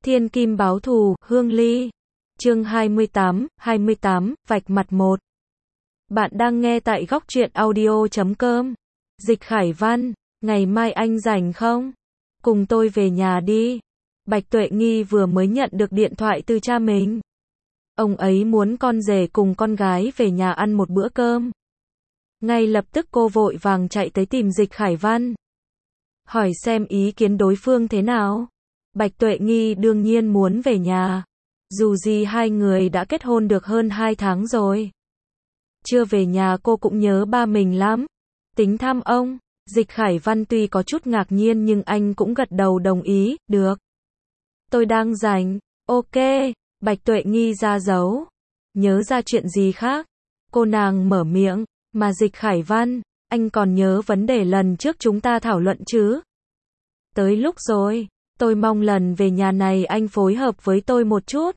Thiên kim báo thù, Hương Ly. Chương 28, vạch mặt 1. Bạn đang nghe tại góc truyện audio.com. Dịch Khải Văn, ngày mai anh rảnh không? Cùng tôi về nhà đi. Bạch Tuệ Nghi vừa mới nhận được điện thoại từ cha mình. Ông ấy muốn con rể cùng con gái về nhà ăn một bữa cơm. Ngay lập tức cô vội vàng chạy tới tìm Dịch Khải Văn. Hỏi xem ý kiến đối phương thế nào. Bạch Tuệ Nghi đương nhiên muốn về nhà. Dù gì hai người đã kết hôn được hơn 2 tháng rồi. Chưa về nhà cô cũng nhớ ba mình lắm. Tính thăm ông. Dịch Khải Văn tuy có chút ngạc nhiên nhưng anh cũng gật đầu đồng ý, được. Tôi đang rảnh, ok. Bạch Tuệ Nghi ra dấu. Nhớ ra chuyện gì khác? Cô nàng mở miệng, mà Dịch Khải Văn, anh còn nhớ vấn đề lần trước chúng ta thảo luận chứ? Tới lúc rồi, tôi mong lần về nhà này anh phối hợp với tôi một chút.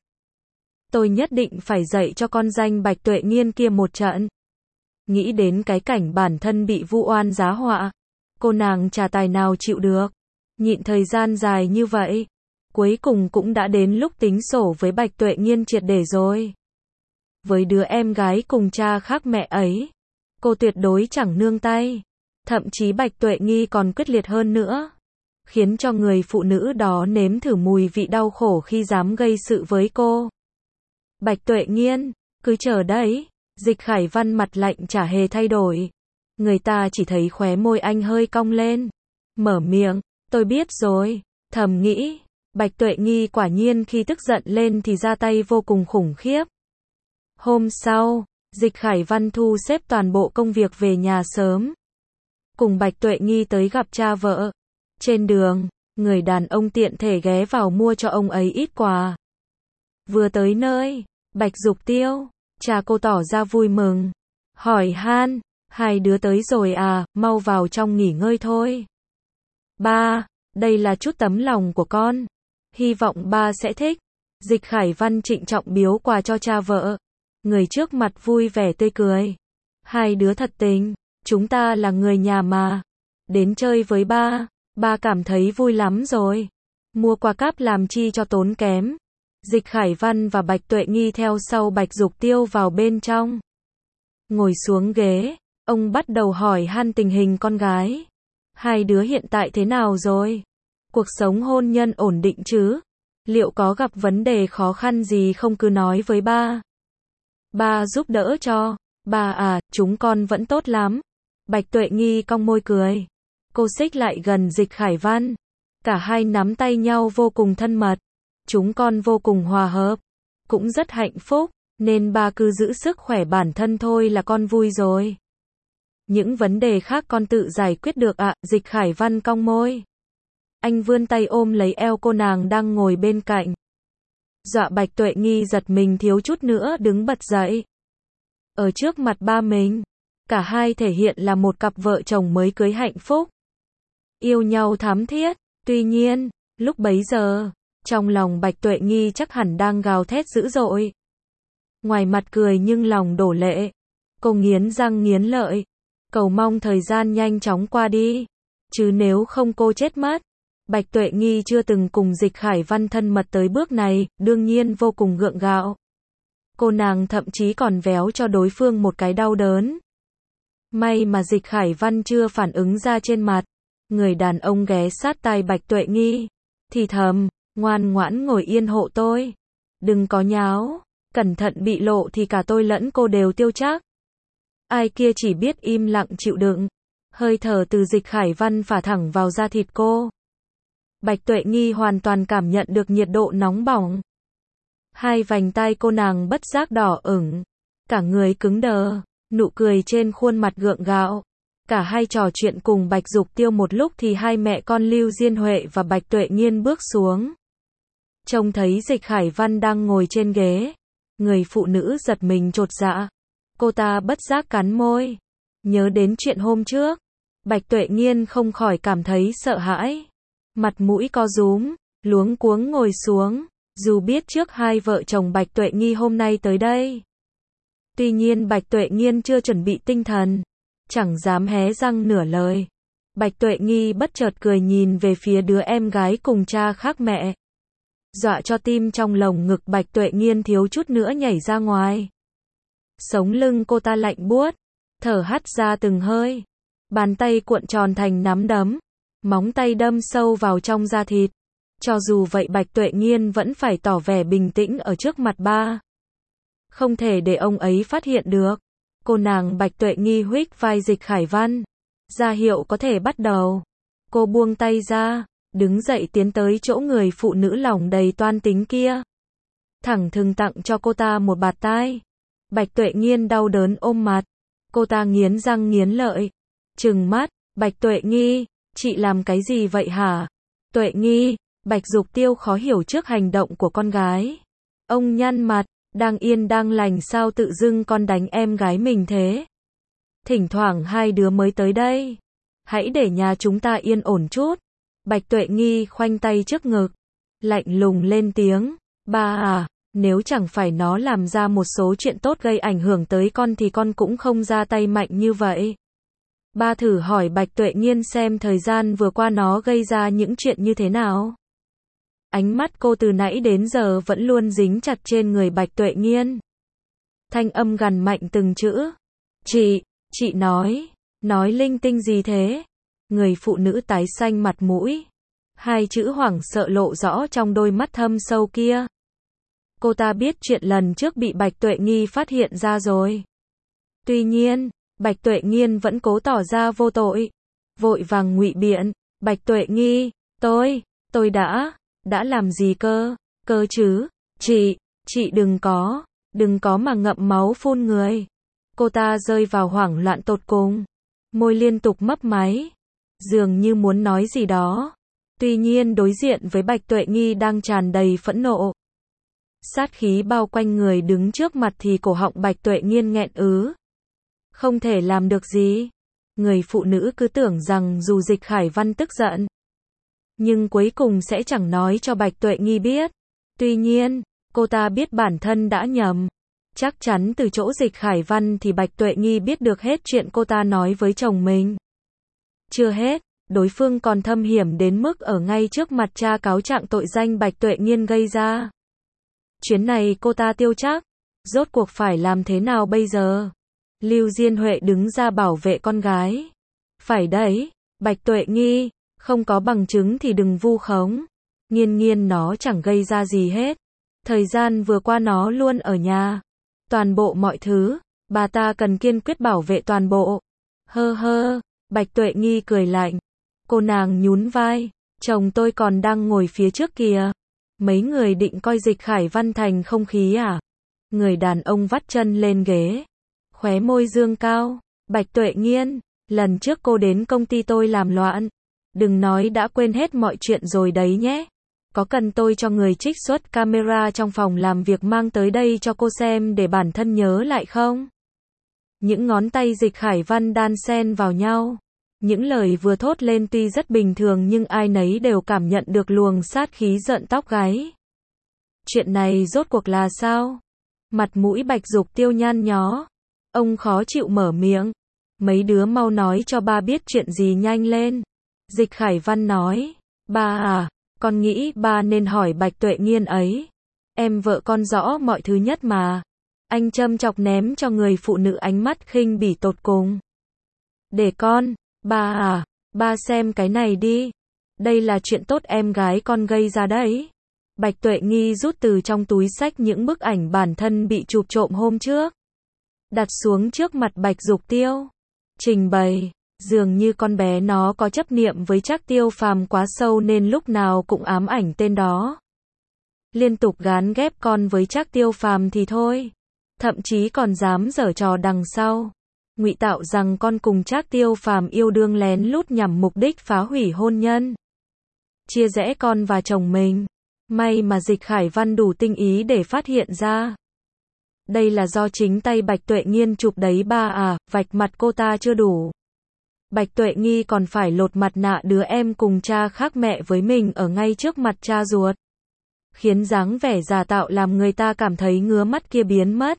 Tôi nhất định phải dạy cho con danh Bạch Tuệ Nghiên kia một trận. Nghĩ đến cái cảnh bản thân bị vu oan giá họa, cô nàng chả tài nào chịu được. Nhịn thời gian dài như vậy, cuối cùng cũng đã đến lúc tính sổ với Bạch Tuệ Nghiên triệt để rồi. Với đứa em gái cùng cha khác mẹ ấy, cô tuyệt đối chẳng nương tay. Thậm chí Bạch Tuệ Nghi còn quyết liệt hơn nữa, khiến cho người phụ nữ đó nếm thử mùi vị đau khổ khi dám gây sự với cô. Bạch Tuệ Nghiên, cứ chờ đấy. Dịch Khải Văn mặt lạnh chả hề thay đổi. Người ta chỉ thấy khóe môi anh hơi cong lên. Mở miệng, tôi biết rồi. Thầm nghĩ, Bạch Tuệ Nghi quả nhiên khi tức giận lên thì ra tay vô cùng khủng khiếp. Hôm sau, Dịch Khải Văn thu xếp toàn bộ công việc về nhà sớm. Cùng Bạch Tuệ Nghi tới gặp cha vợ. Trên đường, người đàn ông tiện thể ghé vào mua cho ông ấy ít quà. Vừa tới nơi, Bạch Dục Tiêu, cha cô tỏ ra vui mừng. Hỏi han, hai đứa tới rồi à, mau vào trong nghỉ ngơi thôi. Ba, đây là chút tấm lòng của con. Hy vọng ba sẽ thích. Dịch Khải Văn trịnh trọng biếu quà cho cha vợ. Người trước mặt vui vẻ tươi cười. Hai đứa thật tình, chúng ta là người nhà mà. Đến chơi với ba cảm thấy vui lắm rồi. Mua quà cáp làm chi cho tốn kém. Dịch Khải Văn và Bạch Tuệ Nghi theo sau Bạch Dục Tiêu vào bên trong. Ngồi xuống ghế, ông bắt đầu hỏi han tình hình con gái. Hai đứa hiện tại thế nào rồi? Cuộc sống hôn nhân ổn định chứ? Liệu có gặp vấn đề khó khăn gì không cứ nói với ba. Ba giúp đỡ cho. Ba à, chúng con vẫn tốt lắm. Bạch Tuệ Nghi cong môi cười. Cô xích lại gần Dịch Khải Văn. Cả hai nắm tay nhau vô cùng thân mật. Chúng con vô cùng hòa hợp. Cũng rất hạnh phúc. Nên ba cứ giữ sức khỏe bản thân thôi là con vui rồi. Những vấn đề khác con tự giải quyết được ạ. Dịch Khải Văn cong môi. Anh vươn tay ôm lấy eo cô nàng đang ngồi bên cạnh. Dọa Bạch Tuệ Nghi giật mình thiếu chút nữa đứng bật dậy. Ở trước mặt ba mình, cả hai thể hiện là một cặp vợ chồng mới cưới hạnh phúc. Yêu nhau thắm thiết. Tuy nhiên, lúc bấy giờ, trong lòng Bạch Tuệ Nghi chắc hẳn đang gào thét dữ dội. Ngoài mặt cười nhưng lòng đổ lệ. Cô nghiến răng nghiến lợi, cầu mong thời gian nhanh chóng qua đi. Chứ nếu không cô chết mất. Bạch Tuệ Nghi chưa từng cùng Dịch Khải Văn thân mật tới bước này, đương nhiên vô cùng gượng gạo. Cô nàng thậm chí còn véo cho đối phương một cái đau đớn. May mà Dịch Khải Văn chưa phản ứng ra trên mặt. Người đàn ông ghé sát tai Bạch Tuệ Nghi, thì thầm, ngoan ngoãn ngồi yên hộ tôi. Đừng có nháo, cẩn thận bị lộ thì cả tôi lẫn cô đều tiêu chắc. Ai kia chỉ biết im lặng chịu đựng. Hơi thở từ Dịch Khải Văn phả thẳng vào da thịt cô. Bạch Tuệ Nghi hoàn toàn cảm nhận được nhiệt độ nóng bỏng. Hai vành tai cô nàng bất giác đỏ ửng. Cả người cứng đờ, nụ cười trên khuôn mặt gượng gạo. Cả hai trò chuyện cùng Bạch Dục Tiêu một lúc thì hai mẹ con Lưu Diên Huệ và Bạch Tuệ Nghiên bước xuống. Trông thấy Dịch Khải Văn đang ngồi trên ghế. Người phụ nữ giật mình chột dạ. Cô ta bất giác cắn môi. Nhớ đến chuyện hôm trước. Bạch Tuệ Nghiên không khỏi cảm thấy sợ hãi. Mặt mũi co rúm, luống cuống ngồi xuống. Dù biết trước hai vợ chồng Bạch Tuệ Nghi hôm nay tới đây. Tuy nhiên Bạch Tuệ Nghiên chưa chuẩn bị tinh thần. Chẳng dám hé răng nửa lời. Bạch Tuệ Nghi bất chợt cười nhìn về phía đứa em gái cùng cha khác mẹ. dọa cho tim trong lồng ngực Bạch Tuệ Nghiên thiếu chút nữa nhảy ra ngoài. Sống lưng cô ta lạnh buốt, thở hắt ra từng hơi. Bàn tay cuộn tròn thành nắm đấm, móng tay đâm sâu vào trong da thịt. Cho dù vậy Bạch Tuệ Nghiên vẫn phải tỏ vẻ bình tĩnh ở trước mặt ba. Không thể để ông ấy phát hiện được. Cô nàng Bạch Tuệ Nghi huých vai Dịch Khải Văn, ra hiệu có thể bắt đầu. Cô buông tay ra, đứng dậy tiến tới chỗ người phụ nữ lòng đầy toan tính kia. Thẳng thừng tặng cho cô ta một bạt tai. Bạch Tuệ Nghiên đau đớn ôm mặt. Cô ta nghiến răng nghiến lợi, trừng mắt, Bạch Tuệ Nghi, chị làm cái gì vậy hả? Tuệ Nghi, Bạch Dục Tiêu khó hiểu trước hành động của con gái. Ông nhăn mặt, đang yên đang lành sao tự dưng con đánh em gái mình thế? Thỉnh thoảng hai đứa mới tới đây. Hãy để nhà chúng ta yên ổn chút. Bạch Tuệ Nghi khoanh tay trước ngực, lạnh lùng lên tiếng, ba à, nếu chẳng phải nó làm ra một số chuyện tốt gây ảnh hưởng tới con thì con cũng không ra tay mạnh như vậy. Ba thử hỏi Bạch Tuệ Nghiên xem thời gian vừa qua nó gây ra những chuyện như thế nào. Ánh mắt cô từ nãy đến giờ vẫn luôn dính chặt trên người Bạch Tuệ Nghiên. Thanh âm gằn mạnh từng chữ. Chị nói linh tinh gì thế? Người phụ nữ tái xanh mặt mũi. Hai chữ hoảng sợ lộ rõ trong đôi mắt thâm sâu kia. Cô ta biết chuyện lần trước bị Bạch Tuệ Nghi phát hiện ra rồi. Tuy nhiên, Bạch Tuệ Nghiên vẫn cố tỏ ra vô tội. Vội vàng ngụy biện, Bạch Tuệ Nghi, tôi đã làm gì cơ chứ? Chị đừng có mà ngậm máu phun người. Cô ta rơi vào hoảng loạn tột cùng. Môi liên tục mấp máy, dường như muốn nói gì đó. Tuy nhiên đối diện với Bạch Tuệ Nghi đang tràn đầy phẫn nộ. Sát khí bao quanh người đứng trước mặt thì cổ họng Bạch Tuệ Nghiên nghẹn ứ. Không thể làm được gì. Người phụ nữ cứ tưởng rằng dù Dịch Khải Văn tức giận, nhưng cuối cùng sẽ chẳng nói cho Bạch Tuệ Nghi biết. Tuy nhiên, cô ta biết bản thân đã nhầm. Chắc chắn từ chỗ Dịch Khải Văn thì Bạch Tuệ Nghi biết được hết chuyện cô ta nói với chồng mình. Chưa hết, đối phương còn thâm hiểm đến mức ở ngay trước mặt cha cáo trạng tội danh Bạch Tuệ Nghiên gây ra. Chuyến này cô ta tiêu chắc. Rốt cuộc phải làm thế nào bây giờ? Lưu Diên Huệ đứng ra bảo vệ con gái. Phải đấy, Bạch Tuệ Nghi, không có bằng chứng thì đừng vu khống. Nghiên nó chẳng gây ra gì hết. Thời gian vừa qua nó luôn ở nhà. Toàn bộ mọi thứ, bà ta cần kiên quyết bảo vệ toàn bộ. Bạch Tuệ Nghi cười lạnh. Cô nàng nhún vai, chồng tôi còn đang ngồi phía trước kìa. Mấy người định coi Dịch Khải Văn thành không khí à? Người đàn ông vắt chân lên ghế, khóe môi dương cao. Bạch Tuệ Nghiên, lần trước cô đến công ty tôi làm loạn. Đừng nói đã quên hết mọi chuyện rồi đấy nhé. Có cần tôi cho người trích xuất camera trong phòng làm việc mang tới đây cho cô xem để bản thân nhớ lại không? Những ngón tay Dịch Khải Văn đan xen vào nhau. Những lời vừa thốt lên tuy rất bình thường nhưng ai nấy đều cảm nhận được luồng sát khí giận tóc gáy. Chuyện này rốt cuộc là sao? Mặt mũi Bạch Dục Tiêu nhăn nhó. Ông khó chịu mở miệng. Mấy đứa mau nói cho ba biết chuyện gì nhanh lên. Dịch Khải Văn nói. Ba à, con nghĩ ba nên hỏi Bạch Tuệ Nghiên ấy. Em vợ con rõ mọi thứ nhất mà. Anh châm chọc ném cho người phụ nữ ánh mắt khinh bỉ tột cùng. Để con, ba à, ba xem cái này đi. Đây là chuyện tốt em gái con gây ra đấy. Bạch Tuệ Nghi rút từ trong túi xách những bức ảnh bản thân bị chụp trộm hôm trước. Đặt xuống trước mặt Bạch Dục Tiêu. Trình bày, dường như con bé nó có chấp niệm với Trác Tiêu Phàm quá sâu nên lúc nào cũng ám ảnh tên đó. Liên tục gán ghép con với Trác Tiêu Phàm thì thôi. Thậm chí còn dám giở trò đằng sau. Ngụy tạo rằng con cùng Trác Tiêu Phàm yêu đương lén lút nhằm mục đích phá hủy hôn nhân. Chia rẽ con và chồng mình. May mà Dịch Khải Văn đủ tinh ý để phát hiện ra. Đây là do chính tay Bạch Tuệ Nghiên chụp đấy ba à, vạch mặt cô ta chưa đủ. Bạch Tuệ Nghi còn phải lột mặt nạ đứa em cùng cha khác mẹ với mình ở ngay trước mặt cha ruột. Khiến dáng vẻ giả tạo làm người ta cảm thấy ngứa mắt kia biến mất.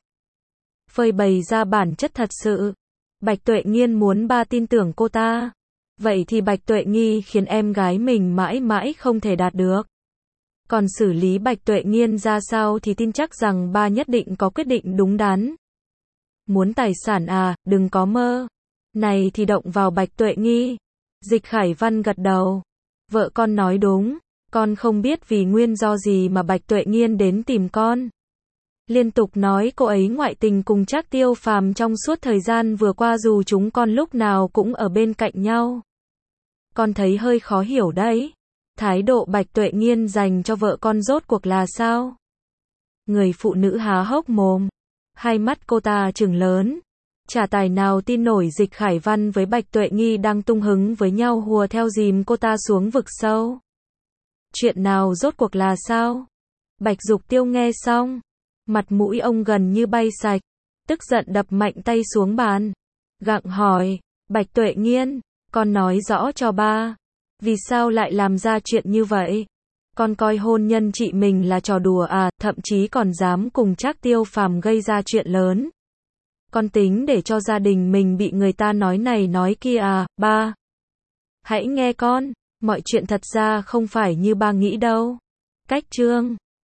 Phơi bày ra bản chất thật sự. Bạch Tuệ Nghiên muốn ba tin tưởng cô ta. Vậy thì Bạch Tuệ Nghi khiến em gái mình mãi mãi không thể đạt được. Còn xử lý Bạch Tuệ Nghiên ra sao thì tin chắc rằng ba nhất định có quyết định đúng đắn. Muốn tài sản à, đừng có mơ. Này thì động vào Bạch Tuệ Nghi. Dịch Khải Văn gật đầu. Vợ con nói đúng, con không biết vì nguyên do gì mà Bạch Tuệ Nghiên đến tìm con. Liên tục nói cô ấy ngoại tình cùng Trác Tiêu Phàm trong suốt thời gian vừa qua dù chúng con lúc nào cũng ở bên cạnh nhau. Con thấy hơi khó hiểu đấy. Thái độ Bạch Tuệ Nghiên dành cho vợ con rốt cuộc là sao? Người phụ nữ há hốc mồm. Hai mắt cô ta trừng lớn. Chả tài nào tin nổi Dịch Khải Văn với Bạch Tuệ Nghi đang tung hứng với nhau hùa theo dìm cô ta xuống vực sâu. Chuyện nào rốt cuộc là sao? Bạch Dục Tiêu nghe xong. Mặt mũi ông gần như bay sạch. Tức giận đập mạnh tay xuống bàn. Gặng hỏi. Bạch Tuệ Nghiên, con nói rõ cho ba. Vì sao lại làm ra chuyện như vậy? Con coi hôn nhân chị mình là trò đùa à, thậm chí còn dám cùng Trác Tiêu Phàm gây ra chuyện lớn. Con tính để cho gia đình mình bị người ta nói này nói kia à, ba? Hãy nghe con, mọi chuyện thật ra không phải như ba nghĩ đâu. Cách chương